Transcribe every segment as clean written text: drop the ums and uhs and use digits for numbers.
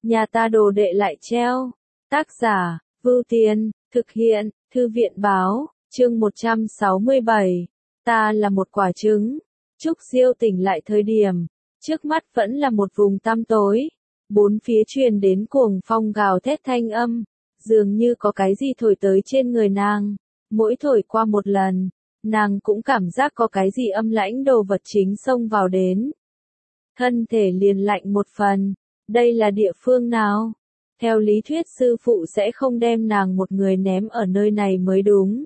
nhà ta đồ đệ lại treo. Tác giả, Vưu Tiên, thực hiện, Thư viện báo, chương 167. Ta là một quả trứng. Trúc Diêu tỉnh lại thời điểm, trước mắt vẫn là một vùng tăm tối. Bốn phía truyền đến cuồng phong gào thét thanh âm, dường như có cái gì thổi tới trên người nàng. Mỗi thổi qua một lần, nàng cũng cảm giác có cái gì âm lãnh đồ vật chính xông vào đến. Thân thể liền lạnh một phần. Đây là địa phương nào? Theo lý thuyết sư phụ sẽ không đem nàng một người ném ở nơi này mới đúng.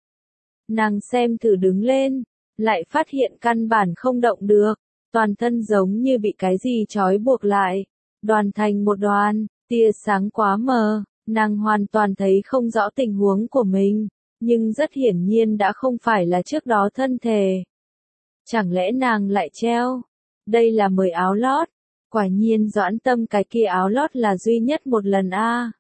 Nàng xem thử đứng lên, lại phát hiện căn bản không động được, toàn thân giống như bị cái gì trói buộc lại, đoàn thành một đoàn, tia sáng quá mờ, nàng hoàn toàn thấy không rõ tình huống của mình, nhưng rất hiển nhiên đã không phải là trước đó thân thể. Chẳng lẽ nàng lại treo? Đây là 10 áo lót. Quả nhiên Doãn Tâm cái kia áo lót là duy nhất một lần a.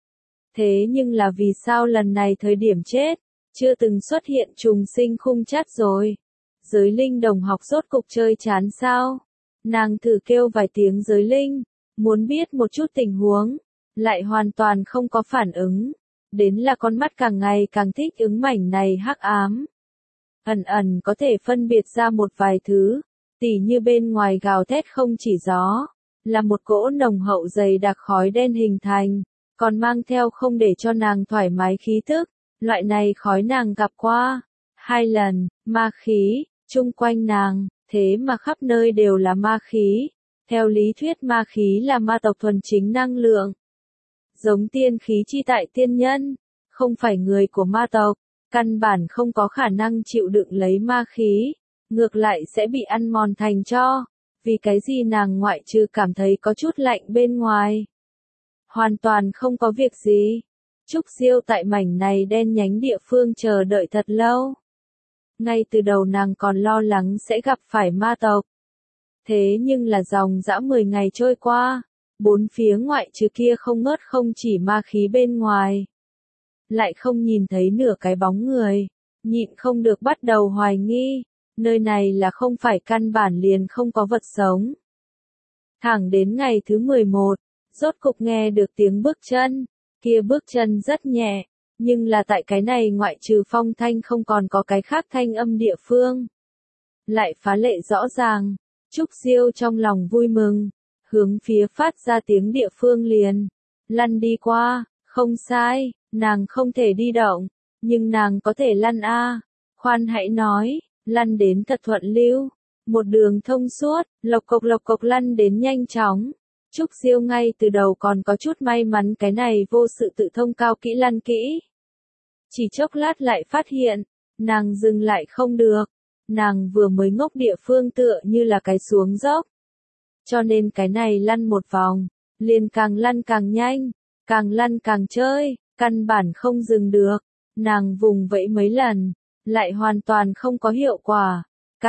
Thế nhưng là vì sao lần này thời điểm chết, chưa từng xuất hiện trùng sinh khung chắt rồi. Giới linh đồng học rốt cục chơi chán sao? Nàng thử kêu vài tiếng giới linh, muốn biết một chút tình huống, lại hoàn toàn không có phản ứng. Đến là con mắt càng ngày càng thích ứng mảnh này hắc ám. Ẩn ẩn có thể phân biệt ra một vài thứ. Tỉ như bên ngoài gào thét không chỉ gió, là một cỗ nồng hậu dày đặc khói đen hình thành, còn mang theo không để cho nàng thoải mái khí thức, loại này khói nàng gặp qua 2 lần, ma khí, chung quanh nàng, thế mà khắp nơi đều là ma khí. Theo lý thuyết ma khí là ma tộc thuần chính năng lượng. Giống tiên khí chi tại tiên nhân, không phải người của ma tộc, căn bản không có khả năng chịu đựng lấy ma khí. Ngược lại sẽ bị ăn mòn thành tro, vì cái gì nàng ngoại trừ cảm thấy có chút lạnh bên ngoài. Hoàn toàn không có việc gì. Trúc Diêu tại mảnh này đen nhánh địa phương chờ đợi thật lâu. Ngay từ đầu nàng còn lo lắng sẽ gặp phải ma tộc. Thế nhưng là dòng dã 10 ngày trôi qua, bốn phía ngoại trừ kia không ngớt không chỉ ma khí bên ngoài. Lại không nhìn thấy nửa cái bóng người, nhịn không được bắt đầu hoài nghi. Nơi này là không phải căn bản liền không có vật sống. Thẳng đến ngày thứ 11, rốt cục nghe được tiếng bước chân, kia bước chân rất nhẹ, nhưng là tại cái này ngoại trừ phong thanh không còn có cái khác thanh âm địa phương. Lại phá lệ rõ ràng, Trúc Diêu trong lòng vui mừng, hướng phía phát ra tiếng địa phương liền, lăn đi qua, không sai, nàng không thể đi động, nhưng nàng có thể lăn a. Khoan hãy nói. Lăn đến thật thuận lưu, một đường thông suốt, lộc cộc lăn đến nhanh chóng. Trúc Diêu ngay từ đầu còn có chút may mắn cái này vô sự tự thông cao kỹ lăn kỹ. Chỉ chốc lát lại phát hiện, nàng dừng lại không được, nàng vừa mới ngốc địa phương tựa như là cái xuống dốc. Cho nên cái này lăn một vòng, liền càng lăn càng nhanh, càng lăn càng chơi, căn bản không dừng được, nàng vùng vẫy mấy lần. Lại hoàn toàn không có hiệu quả.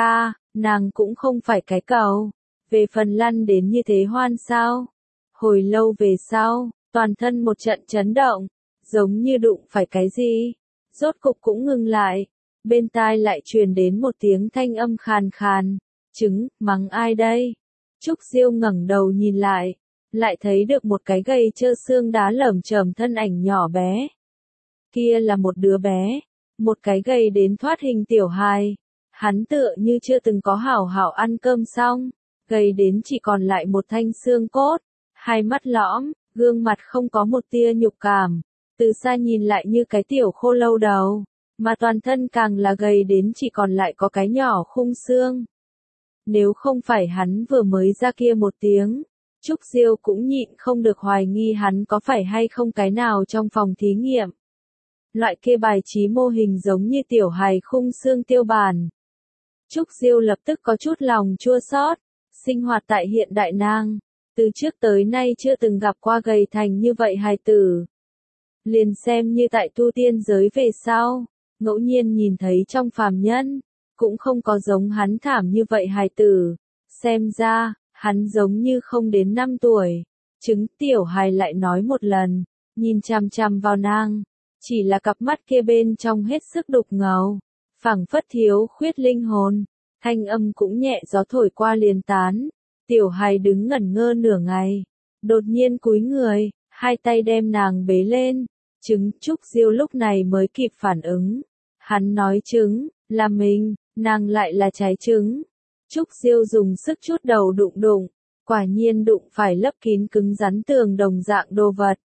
Nàng cũng không phải cái cầu. Về phần lăn đến như thế hoan sao? Hồi lâu về sau, toàn thân một trận chấn động, giống như đụng phải cái gì. Rốt cục cũng ngừng lại. Bên tai lại truyền đến một tiếng thanh âm khàn khàn. Trứng, mắng ai đây? Trúc Diêu ngẩng đầu nhìn lại thấy được một cái gầy trơ xương đá lởm chởm thân ảnh nhỏ bé. Kia là một đứa bé. Một cái gầy đến thoát hình tiểu hài, hắn tựa như chưa từng có hảo hảo ăn cơm xong, gầy đến chỉ còn lại một thanh xương cốt, hai mắt lõm, gương mặt không có một tia nhục cảm, từ xa nhìn lại như cái tiểu khô lâu đầu, mà toàn thân càng là gầy đến chỉ còn lại có cái nhỏ khung xương. Nếu không phải hắn vừa mới ra kia một tiếng, Trúc Diêu cũng nhịn không được hoài nghi hắn có phải hay không cái nào trong phòng thí nghiệm. Loại kia bài trí mô hình giống như tiểu hài khung xương tiêu bản. Trúc Diêu lập tức có chút lòng chua xót, sinh hoạt tại hiện đại nàng, từ trước tới nay chưa từng gặp qua gầy thành như vậy hài tử. Liền xem như tại tu tiên giới về sau, ngẫu nhiên nhìn thấy trong phàm nhân, cũng không có giống hắn thảm như vậy hài tử. Xem ra, hắn giống như không đến 5 tuổi. Trứng tiểu hài lại nói một lần, nhìn chằm chằm vào nàng. Chỉ là cặp mắt kia bên trong hết sức đục ngầu, phảng phất thiếu khuyết linh hồn, thanh âm cũng nhẹ gió thổi qua liền tán, tiểu hài đứng ngẩn ngơ nửa ngày, đột nhiên cúi người, hai tay đem nàng bế lên. Trứng, Trúc Diêu lúc này mới kịp phản ứng. Hắn nói trứng, là mình, nàng lại là trái trứng. Trúc Diêu dùng sức chút đầu đụng đụng, quả nhiên đụng phải lấp kín cứng rắn tường đồng dạng đồ vật.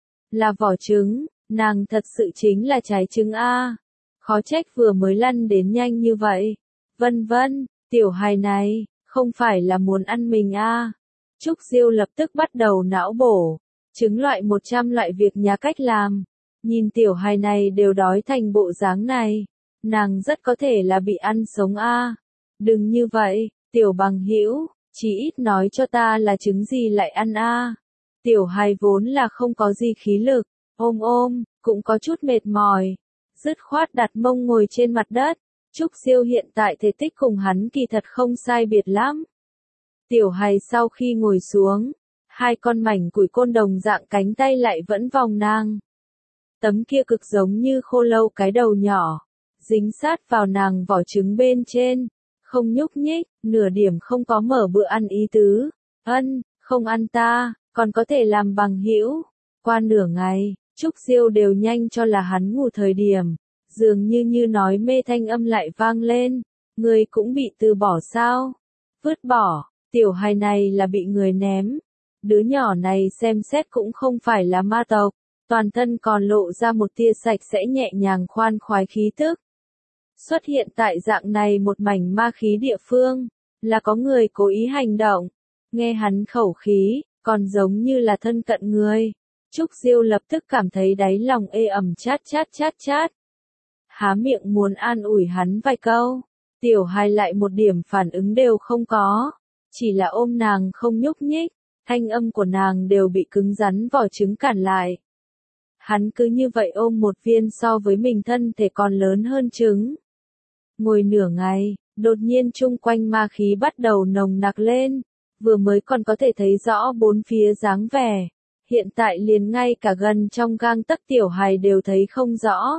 Là vỏ trứng, nàng thật sự chính là trái trứng a. Khó trách vừa mới lăn đến nhanh như vậy. Vân vân, tiểu hài này, không phải là muốn ăn mình a. Trúc Diêu lập tức bắt đầu não bổ, trứng loại 100 loại việc nhà cách làm. Nhìn tiểu hài này đều đói thành bộ dáng này, nàng rất có thể là bị ăn sống a. Đừng như vậy, tiểu bằng hữu, chỉ ít nói cho ta là trứng gì lại ăn a. Tiểu hài vốn là không có gì khí lực, ôm, cũng có chút mệt mỏi. Dứt khoát đặt mông ngồi trên mặt đất. Trúc Diêu hiện tại thể tích cùng hắn kỳ thật không sai biệt lắm. Tiểu hài sau khi ngồi xuống, hai con mảnh củi côn đồng dạng cánh tay lại vẫn vòng nàng. Tấm kia cực giống như khô lâu cái đầu nhỏ, dính sát vào nàng vỏ trứng bên trên, không nhúc nhích, nửa điểm không có mở bữa ăn ý tứ. Không ăn ta, còn có thể làm bằng hữu. Qua nửa ngày, Trúc Diêu đều nhanh cho là hắn ngủ thời điểm, dường như nói mê thanh âm lại vang lên, người cũng bị từ bỏ sao? Vứt bỏ, tiểu hài này là bị người ném. Đứa nhỏ này xem xét cũng không phải là ma tộc, toàn thân còn lộ ra một tia sạch sẽ nhẹ nhàng khoan khoái khí tức. Xuất hiện tại dạng này một mảnh ma khí địa phương, là có người cố ý hành động. Nghe hắn khẩu khí, còn giống như là thân cận người. Trúc Diêu lập tức cảm thấy đáy lòng ê ẩm chát. Há miệng muốn an ủi hắn vài câu, tiểu hài lại một điểm phản ứng đều không có, chỉ là ôm nàng không nhúc nhích, thanh âm của nàng đều bị cứng rắn vỏ trứng cản lại. Hắn cứ như vậy ôm một viên so với mình thân thể còn lớn hơn trứng. Ngồi nửa ngày, đột nhiên chung quanh ma khí bắt đầu nồng nặc lên, vừa mới còn có thể thấy rõ bốn phía dáng vẻ, hiện tại liền ngay cả gần trong gang tấc tiểu hài đều thấy không rõ.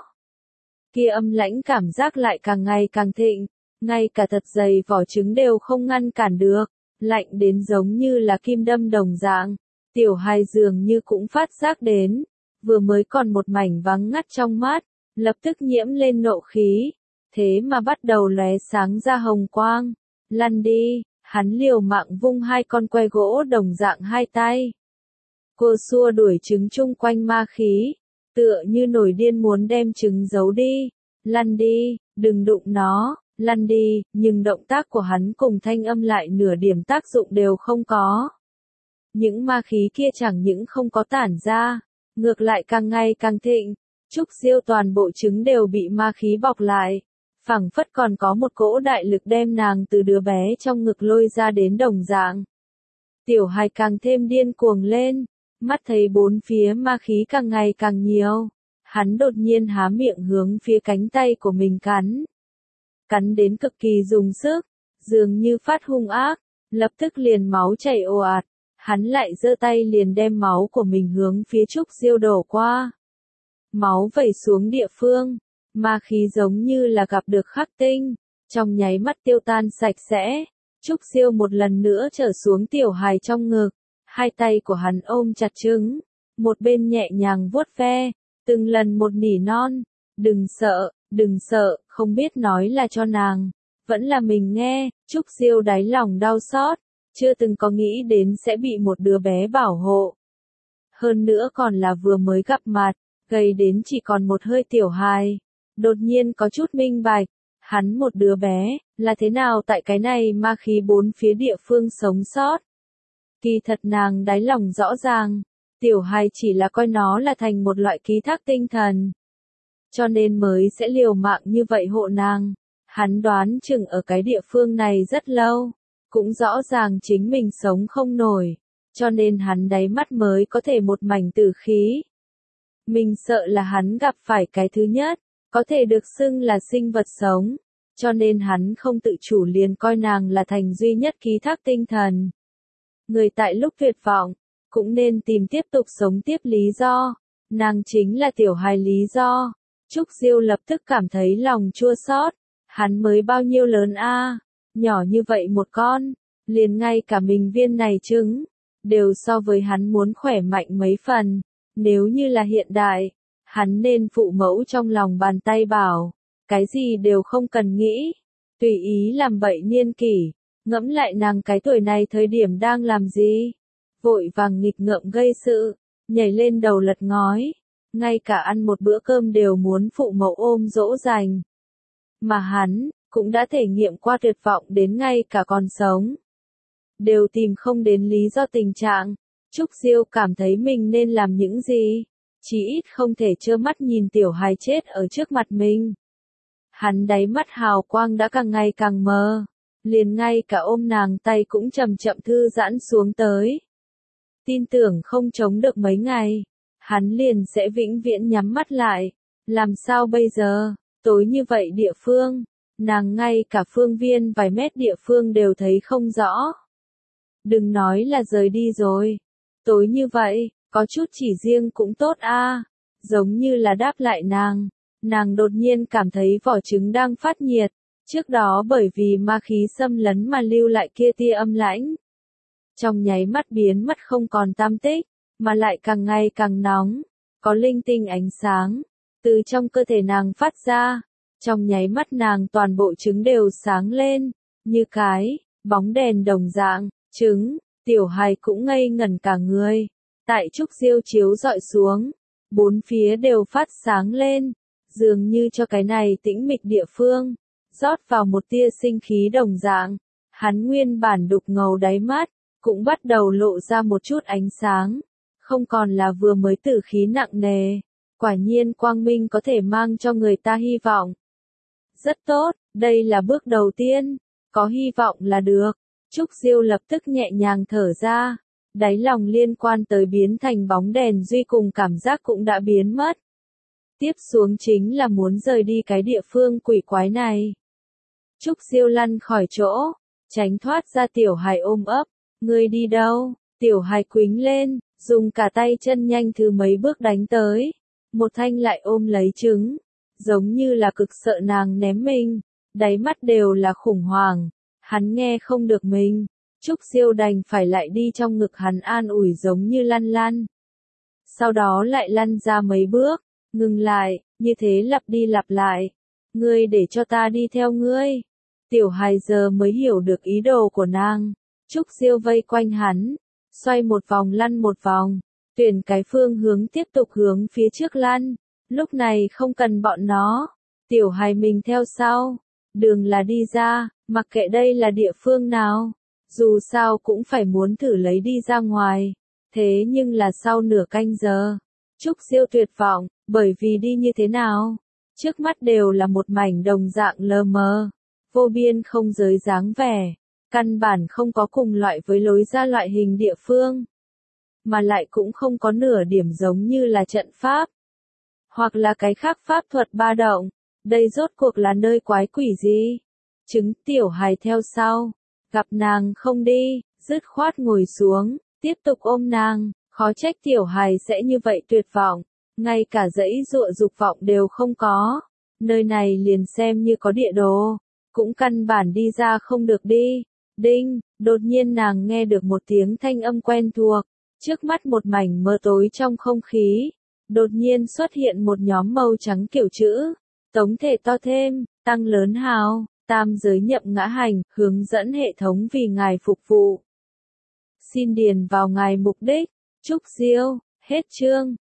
Kia âm lãnh cảm giác lại càng ngày càng thịnh, ngay cả thật dày vỏ trứng đều không ngăn cản được, lạnh đến giống như là kim đâm đồng dạng. Tiểu hài dường như cũng phát giác đến, vừa mới còn một mảnh vắng ngắt trong mắt, lập tức nhiễm lên nộ khí, thế mà bắt đầu lóe sáng ra hồng quang. Lăn đi, hắn liều mạng vung hai con que gỗ đồng dạng hai tay. Cô xua đuổi trứng chung quanh ma khí, tựa như nổi điên muốn đem trứng giấu đi. Lăn đi, đừng đụng nó, lăn đi, nhưng động tác của hắn cùng thanh âm lại nửa điểm tác dụng đều không có. Những ma khí kia chẳng những không có tản ra, ngược lại càng ngày càng thịnh. Trúc Diêu toàn bộ trứng đều bị ma khí bọc lại, phảng phất còn có một cỗ đại lực đem nàng từ đứa bé trong ngực lôi ra đến đồng dạng. Tiểu hài càng thêm điên cuồng lên, mắt thấy bốn phía ma khí càng ngày càng nhiều, hắn đột nhiên há miệng hướng phía cánh tay của mình cắn. Cắn đến cực kỳ dùng sức, dường như phát hung ác, lập tức liền máu chảy ồ ạt, hắn lại giơ tay liền đem máu của mình hướng phía Trúc Diêu đổ qua. Máu vẩy xuống địa phương, ma khí giống như là gặp được khắc tinh, trong nháy mắt tiêu tan sạch sẽ. Trúc Diêu một lần nữa trở xuống tiểu hài trong ngực, hai tay của hắn ôm chặt trứng, một bên nhẹ nhàng vuốt ve, từng lần một nỉ non, đừng sợ, không biết nói là cho nàng, vẫn là mình nghe. Trúc Diêu đáy lòng đau xót, chưa từng có nghĩ đến sẽ bị một đứa bé bảo hộ. Hơn nữa còn là vừa mới gặp mặt, gầy đến chỉ còn một hơi tiểu hài, đột nhiên có chút minh bạch, hắn một đứa bé, là thế nào tại cái này ma khí bốn phía địa phương sống sót. Kỳ thật nàng đáy lòng rõ ràng, tiểu hài chỉ là coi nó là thành một loại ký thác tinh thần. Cho nên mới sẽ liều mạng như vậy hộ nàng. Hắn đoán chừng ở cái địa phương này rất lâu, cũng rõ ràng chính mình sống không nổi, cho nên hắn đáy mắt mới có thể một mảnh tử khí. Mình sợ là hắn gặp phải cái thứ nhất, có thể được xưng là sinh vật sống, cho nên hắn không tự chủ liền coi nàng là thành duy nhất ký thác tinh thần. Người tại lúc tuyệt vọng, cũng nên tìm tiếp tục sống tiếp lý do, nàng chính là tiểu hài lý do. Trúc Diêu lập tức cảm thấy lòng chua xót, hắn mới bao nhiêu lớn a, nhỏ như vậy một con, liền ngay cả mình viên này trứng, đều so với hắn muốn khỏe mạnh mấy phần. Nếu như là hiện đại, hắn nên phụ mẫu trong lòng bàn tay bảo, cái gì đều không cần nghĩ, tùy ý làm bậy niên kỷ. Ngẫm lại nàng cái tuổi này thời điểm đang làm gì? Vội vàng nghịch ngợm gây sự, nhảy lên đầu lật ngói, ngay cả ăn một bữa cơm đều muốn phụ mẫu ôm dỗ dành. Mà hắn, cũng đã thể nghiệm qua tuyệt vọng đến ngay cả còn sống. Đều tìm không đến lý do tình trạng. Trúc Diêu cảm thấy mình nên làm những gì? Chỉ ít không thể trơ mắt nhìn tiểu hài chết ở trước mặt mình. Hắn đáy mắt hào quang đã càng ngày càng mờ. Liền ngay cả ôm nàng tay cũng chậm chậm thư giãn xuống tới. Tin tưởng không chống được mấy ngày, hắn liền sẽ vĩnh viễn nhắm mắt lại. Làm sao bây giờ? Tối như vậy địa phương, nàng ngay cả phương viên vài mét địa phương đều thấy không rõ. Đừng nói là rời đi rồi. Tối như vậy, có chút chỉ riêng cũng tốt a. Giống như là đáp lại nàng đột nhiên cảm thấy vỏ trứng đang phát nhiệt. Trước đó bởi vì ma khí xâm lấn mà lưu lại kia tia âm lãnh. Trong nháy mắt biến mất không còn tăm tích, mà lại càng ngày càng nóng, có linh tinh ánh sáng, từ trong cơ thể nàng phát ra. Trong nháy mắt nàng toàn bộ trứng đều sáng lên, như cái bóng đèn đồng dạng, trứng, tiểu hài cũng ngây ngẩn cả người. Tại Trúc Diêu chiếu dọi xuống, bốn phía đều phát sáng lên, dường như cho cái này tĩnh mịch địa phương rót vào một tia sinh khí đồng dạng. Hắn nguyên bản đục ngầu đáy mắt, cũng bắt đầu lộ ra một chút ánh sáng, không còn là vừa mới tử khí nặng nề. Quả nhiên quang minh có thể mang cho người ta hy vọng. Rất tốt, đây là bước đầu tiên, có hy vọng là được. Trúc Diêu lập tức nhẹ nhàng thở ra, đáy lòng liên quan tới biến thành bóng đèn duy cùng cảm giác cũng đã biến mất. Tiếp xuống chính là muốn rời đi cái địa phương quỷ quái này. Trúc Diêu lăn khỏi chỗ, tránh thoát ra tiểu hài ôm ấp. Ngươi đi đâu? Tiểu hài quính lên, dùng cả tay chân nhanh thứ mấy bước đánh tới. Một thanh lại ôm lấy trứng, giống như là cực sợ nàng ném mình. Đáy mắt đều là khủng hoảng. Hắn nghe không được mình. Trúc Diêu đành phải lại đi trong ngực hắn an ủi giống như lăn lăn. Sau đó lại lăn ra mấy bước, ngừng lại, như thế lặp đi lặp lại. Ngươi để cho ta đi theo ngươi. Tiểu hài giờ mới hiểu được ý đồ của nàng. Trúc Diêu vây quanh hắn, xoay một vòng lăn một vòng, tuyển cái phương hướng tiếp tục hướng phía trước lăn. Lúc này không cần bọn nó, tiểu hài mình theo sau. Đường là đi ra, mặc kệ đây là địa phương nào, dù sao cũng phải muốn thử lấy đi ra ngoài. Thế nhưng là sau nửa canh giờ, Trúc Diêu tuyệt vọng, bởi vì đi như thế nào, trước mắt đều là một mảnh đồng dạng lờ mờ, vô biên không giới dáng vẻ, căn bản không có cùng loại với lối ra loại hình địa phương, mà lại cũng không có nửa điểm giống như là trận pháp, hoặc là cái khác pháp thuật ba động. Đây rốt cuộc là nơi quái quỷ gì? Trứng tiểu hài theo sau, gặp nàng không đi, dứt khoát ngồi xuống, tiếp tục ôm nàng. Khó trách tiểu hài sẽ như vậy tuyệt vọng, ngay cả dãy dụa dục vọng đều không có. Nơi này liền xem như có địa đồ, cũng căn bản đi ra không được đi. Đinh, đột nhiên nàng nghe được một tiếng thanh âm quen thuộc, trước mắt một mảnh mờ tối trong không khí. Đột nhiên xuất hiện một nhóm màu trắng kiểu chữ, tống thể to thêm, tăng lớn hào, tam giới nhậm ngã hành, hướng dẫn hệ thống vì ngài phục vụ. Xin điền vào ngài mục đích. Trúc Diêu, hết chương.